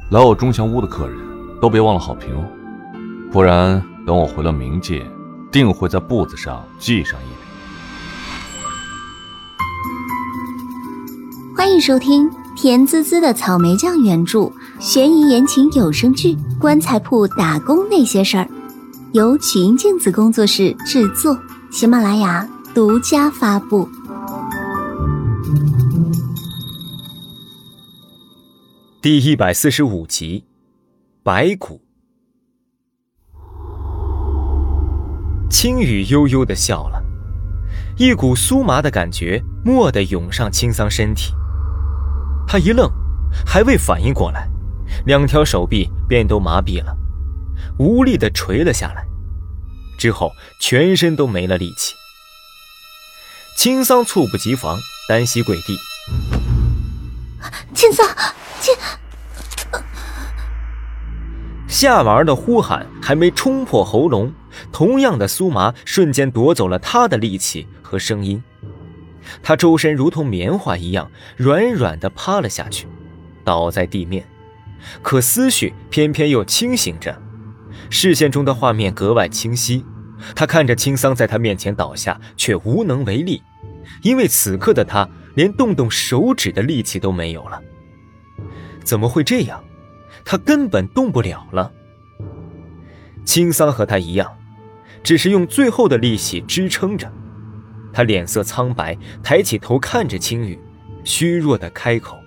来我钟祥屋的客人都别忘了好评哦，不然等我回了冥界，定会在簿子上记上一笔。 欢迎收听甜滋滋的草莓酱原著悬疑言情有声剧《棺材铺打工那些事儿》，由曲音镜子工作室制作，喜马拉雅独家发布。 第145集，白骨。青雨悠悠地笑了，一股酥麻的感觉蓦地涌上青桑身体。他一愣，还未反应过来，两条手臂便都麻痹了，无力地垂了下来，之后全身都没了力气。青桑猝不及防，单膝跪地。 青桑， 夏婉儿的呼喊还没冲破喉咙，同样的酥麻瞬间夺走了他的力气和声音。他周身如同棉花一样软软地趴了下去，倒在地面，可思绪偏偏又清醒着。视线中的画面格外清晰，他看着青桑在他面前倒下，却无能为力，因为此刻的他连动动手指的力气都没有了。怎么会这样？他根本动不了了。青桑和他一样，只是用最后的力气支撑着。他脸色苍白，抬起头看着青雨，虚弱地开口：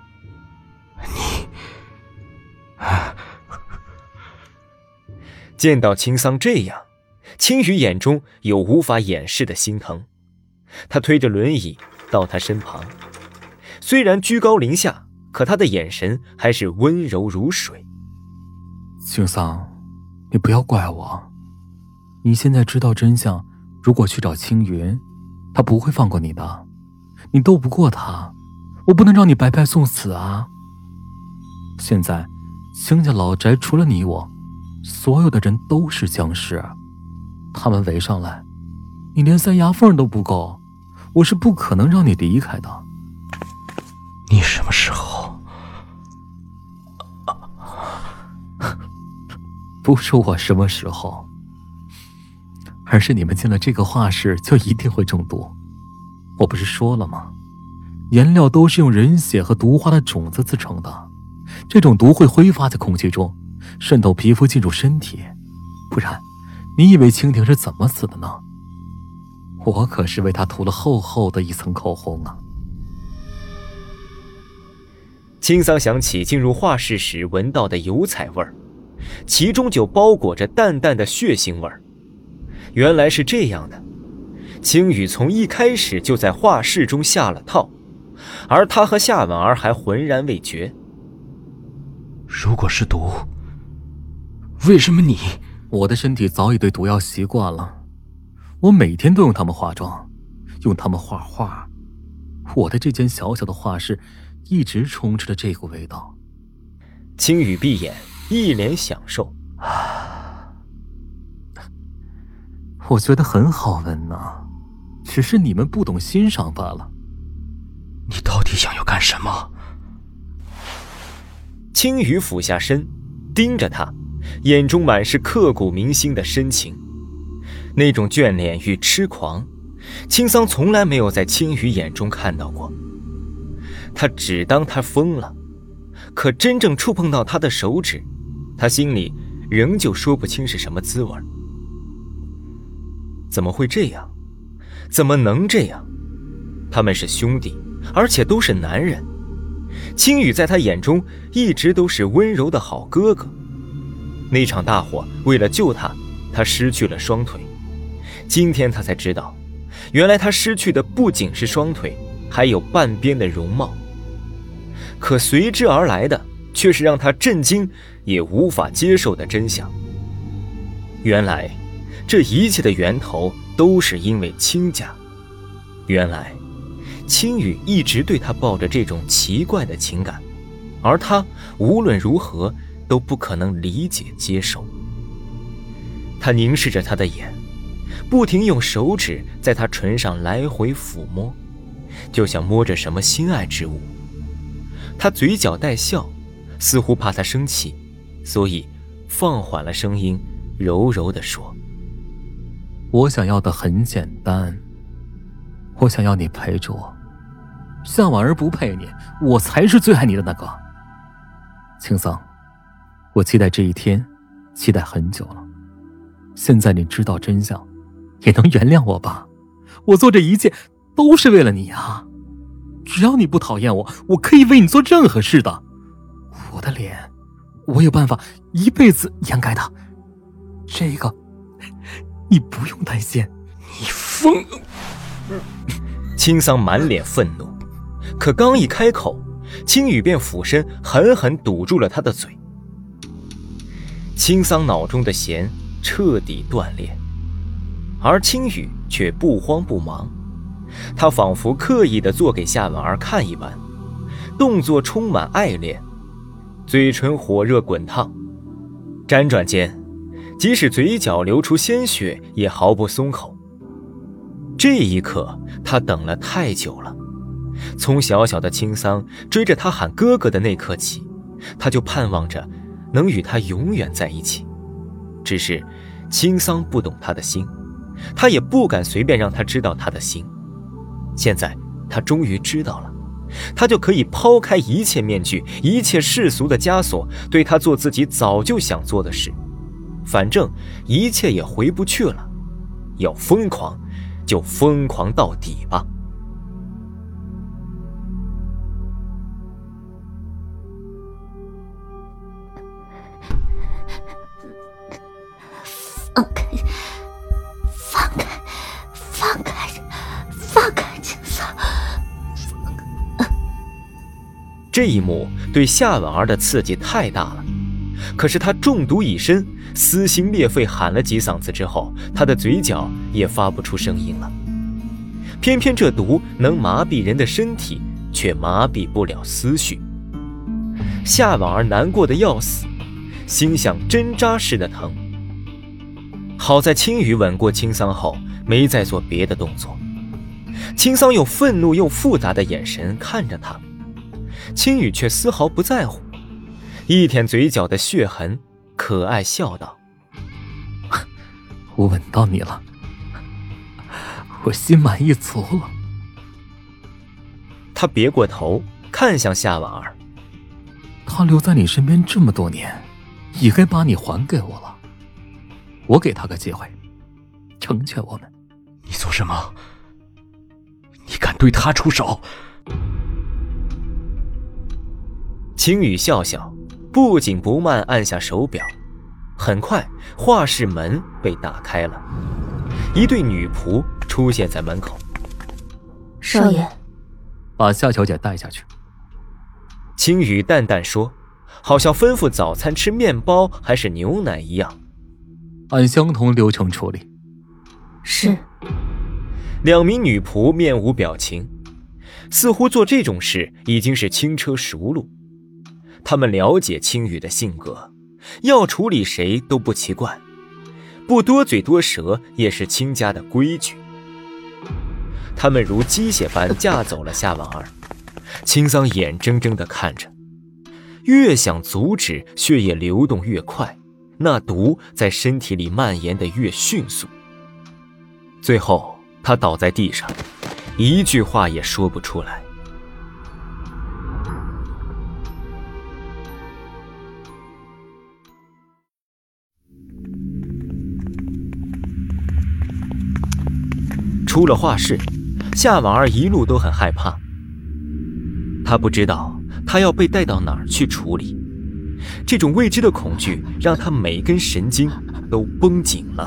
见到青桑这样，青雨眼中有无法掩饰的心疼。他推着轮椅到他身旁，虽然居高临下，可他的眼神还是温柔如水。 青桑，你不要怪我，你现在知道真相，如果去找青云，他不会放过你的，你斗不过他，我不能让你白白送死啊。现在青家老宅除了你我，所有的人都是僵尸，他们围上来，你连塞牙缝都不够，我是不可能让你离开的。 你什么时候？ 不是我什么时候，而是你们进了这个画室就一定会中毒。我不是说了吗？颜料都是用人血和毒花的种子制成的，这种毒会挥发在空气中，渗透皮肤进入身体。不然，你以为蜻蜓是怎么死的呢？我可是为他涂了厚厚的一层口红啊。 青桑想起进入画室时闻到的油彩味儿，其中就包裹着淡淡的血腥味儿。原来是这样的，青雨从一开始就在画室中下了套，而他和夏婉儿还浑然未觉。 如果是毒，为什么你？ 我的身体早已对毒药习惯了，我每天都用它们化妆，用它们画画。我的这间小小的画室一直充斥着这股味道。 青雨闭眼，一脸享受。 我觉得很好闻啊，只是你们不懂欣赏罢了。 你到底想要干什么？ 青雨俯下身，盯着他，眼中满是刻骨铭心的深情。那种眷恋与痴狂，青桑从来没有在青雨眼中看到过。他只当他疯了，可真正触碰到他的手指，他心里仍旧说不清是什么滋味。怎么会这样？怎么能这样？他们是兄弟，而且都是男人。青雨在他眼中一直都是温柔的好哥哥。那场大火，为了救他，他失去了双腿。今天他才知道，原来他失去的不仅是双腿，还有半边的容貌。可随之而来的却是让他震惊也无法接受的真相。原来这一切的源头都是因为青家。原来青雨一直对他抱着这种奇怪的情感，而他无论如何都不可能理解接受。他凝视着他的眼，不停用手指在他唇上来回抚摸，就像摸着什么心爱之物。他嘴角带笑， 似乎怕他生气，所以放缓了声音，柔柔地说： 我想要的很简单，我想要你陪着我。夏婉儿不配你，我才是最爱你的那个。青桑，我期待这一天，期待很久了。现在你知道真相，也能原谅我吧？我做这一切都是为了你啊！只要你不讨厌我，我可以为你做任何事的。我的脸，我有办法一辈子掩盖它。这个，你不用担心。 你疯！ 青桑满脸愤怒，可刚一开口，青羽便俯身狠狠堵住了他的嘴。青桑脑中的弦彻底断裂，而青羽却不慌不忙，他仿佛刻意地做给夏婉儿看一般，动作充满爱恋，嘴唇火热滚烫，辗转间，即使嘴角流出鲜血也毫不松口。这一刻他等了太久了，从小小的青桑追着他喊哥哥的那刻起，他就盼望着能与他永远在一起。只是青桑不懂他的心，他也不敢随便让他知道他的心。现在他终于知道了，他就可以抛开一切面具，一切世俗的枷锁，对他做自己早就想做的事。反正一切也回不去了，要疯狂就疯狂到底吧。 放开青桑！ 这一幕对夏婉儿的刺激太大了，可是她中毒已深，撕心裂肺喊了几嗓子之后，她的嘴角也发不出声音了。偏偏这毒能麻痹人的身体，却麻痹不了思绪。夏婉儿难过的要死，心像针扎似的疼。好在青羽吻过青桑后，没再做别的动作。青桑用愤怒又复杂的眼神看着他，青羽却丝毫不在乎，一舔嘴角的血痕，可爱笑道： 我吻到你了，我心满意足了。 他别过头看向夏婉儿， 他留在你身边这么多年，也该把你还给我了。我给他个机会，成全我们。 你做什么？你敢对他出手？ 青羽笑笑，不紧不慢按下手表。很快画室门被打开了，一对女仆出现在门口。 少爷， 把夏小姐带下去。 青羽淡淡说，好像吩咐早餐吃面包还是牛奶一样。 按相同流程处理。 是。 两名女仆面无表情，似乎做这种事已经是轻车熟路。他们了解青羽的性格，要处理谁都不奇怪，不多嘴多舌也是青家的规矩。他们如机械般架走了夏婉儿，青桑眼睁睁地看着，越想阻止，血液流动越快，那毒在身体里蔓延得越迅速。最后他倒在地上，一句话也说不出来。出了画室，夏婉儿一路都很害怕。她不知道她要被带到哪儿去处理，这种未知的恐惧让她每根神经都绷紧了。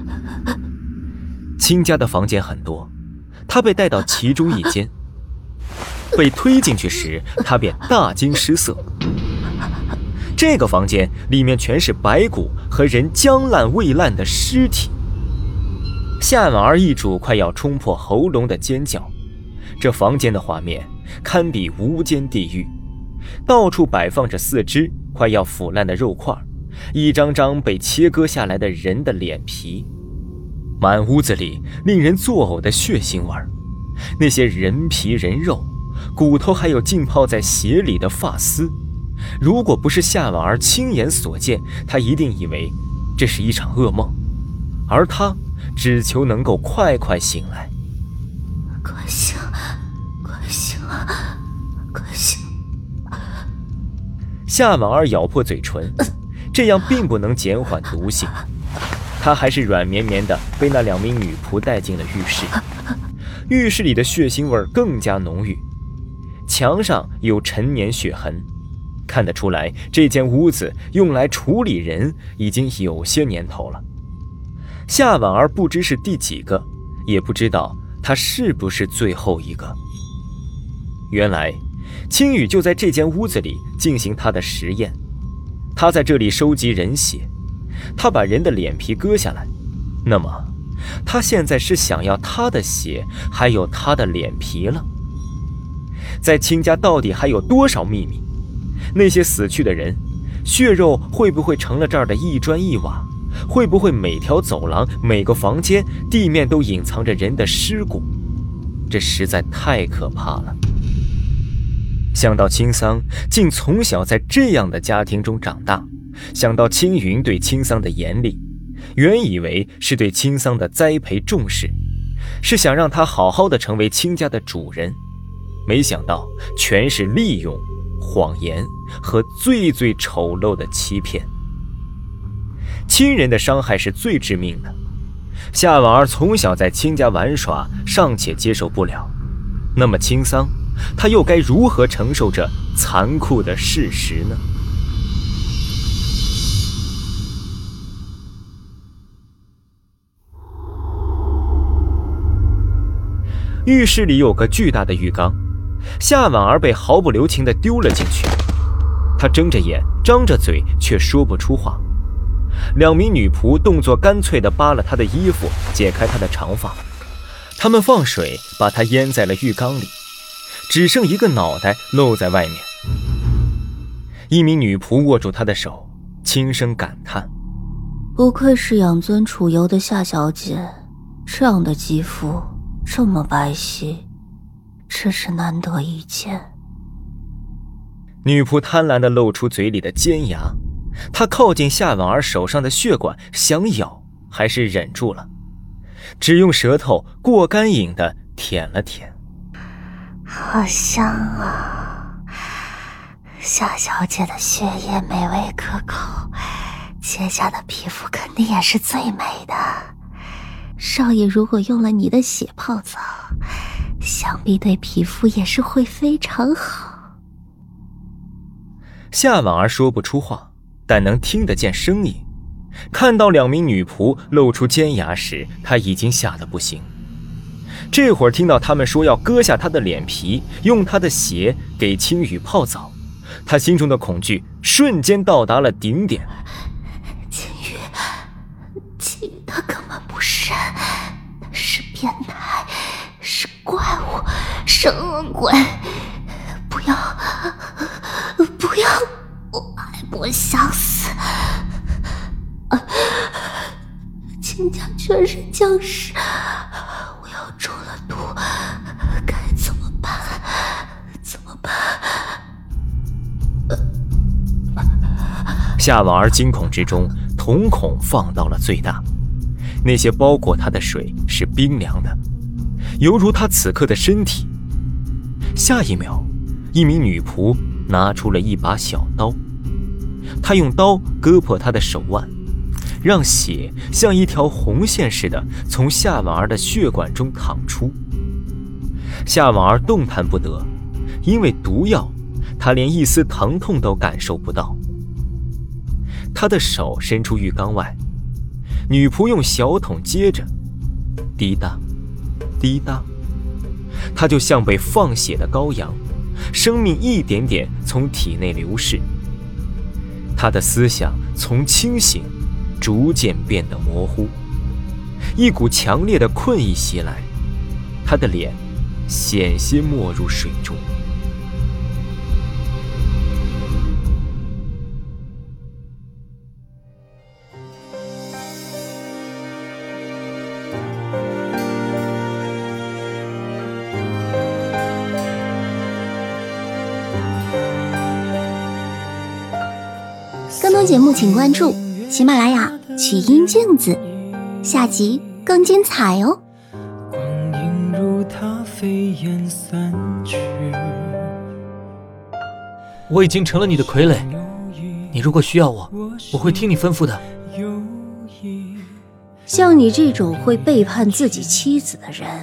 亲家的房间很多，她被带到其中一间，被推进去时，她便大惊失色。这个房间里面全是白骨和人僵烂未烂的尸体。夏婉儿一主快要冲破喉咙的尖叫，这房间的画面堪比无间地狱，到处摆放着四肢快要腐烂的肉块，一张张被切割下来的人的脸皮，满屋子里令人作呕的血腥味儿，那些人皮人肉、骨头，还有浸泡在血里的发丝， 如果不是夏婉儿亲眼所见，他一定以为这是一场噩梦，而他只求能够快快醒来。 快醒，快醒啊，快醒！ 夏婉儿咬破嘴唇，这样并不能减缓毒性，她还是软绵绵的被那2名女仆带进了浴室。浴室里的血腥味更加浓郁，墙上有陈年血痕，看得出来这间屋子用来处理人已经有些年头了。夏婉儿不知是第几个，也不知道她是不是最后一个。原来青羽就在这间屋子里进行他的实验，他在这里收集人血，他把人的脸皮割下来，那么他现在是想要他的血还有他的脸皮了。在青家到底还有多少秘密？那些死去的人血肉会不会成了这儿的一砖一瓦？会不会每条走廊每个房间地面都隐藏着人的尸骨？这实在太可怕了。想到青桑竟从小在这样的家庭中长大，想到青云对青桑的严厉，原以为是对青桑的栽培重视，是想让他好好的成为青家的主人，没想到全是利用、谎言和最最丑陋的欺骗。亲人的伤害是最致命的，夏婉儿从小在亲家玩耍尚且接受不了，那么青桑他又该如何承受这残酷的事实呢？浴室里有个巨大的浴缸，夏婉儿被毫不留情地丢了进去。她睁着眼张着嘴却说不出话。2名女仆动作干脆地扒了她的衣服，解开她的长发，他们放水把她淹在了浴缸里，只剩一个脑袋露在外面。一名女仆握住她的手，轻声感叹： 不愧是养尊处优的夏小姐，这样的肌肤这么白皙，真是难得一见。 女仆贪婪地露出嘴里的尖牙，她靠近夏婉儿手上的血管想咬，还是忍住了，只用舌头过干瘾地舔了舔。 好香啊！夏小姐的血液美味可口，姐家的皮肤肯定也是最美的。少爷如果用了你的血泡澡，想必对皮肤也是会非常好。 夏婉儿说不出话，但能听得见声音。看到2名女仆露出尖牙时，她已经吓得不行。这会儿听到他们说要割下她的脸皮，用她的血给青羽泡澡，她心中的恐惧瞬间到达了顶点。 青羽他根本不是人，他是变态，是怪物，是恶鬼！不要，不要，我想死！亲家全是僵尸，我要中了毒，该怎么办？怎么办？ 夏婉儿惊恐之中，瞳孔放到了最大。那些包裹她的水是冰凉的，犹如她此刻的身体。下一秒，一名女仆拿出了一把小刀，她用刀割破她的手腕，让血像一条红线似的从夏婉儿的血管中淌出。夏婉儿动弹不得，因为毒药，她连一丝疼痛都感受不到。她的手伸出浴缸外，女仆用小桶接着，滴答滴答，她就像被放血的羔羊，生命一点点从体内流逝。她的思想从清醒逐渐变得模糊，一股强烈的困意袭来，她的脸险些没入水中。 更多节目请关注喜马拉雅曲音镜子，下集更精彩哦。 光阴如它飞燕散去， 我已经成了你的傀儡，你如果需要我，我会听你吩咐的。 像你这种会背叛自己妻子的人，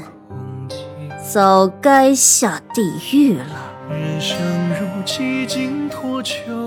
早该下地狱了。 人生如几经脱臼，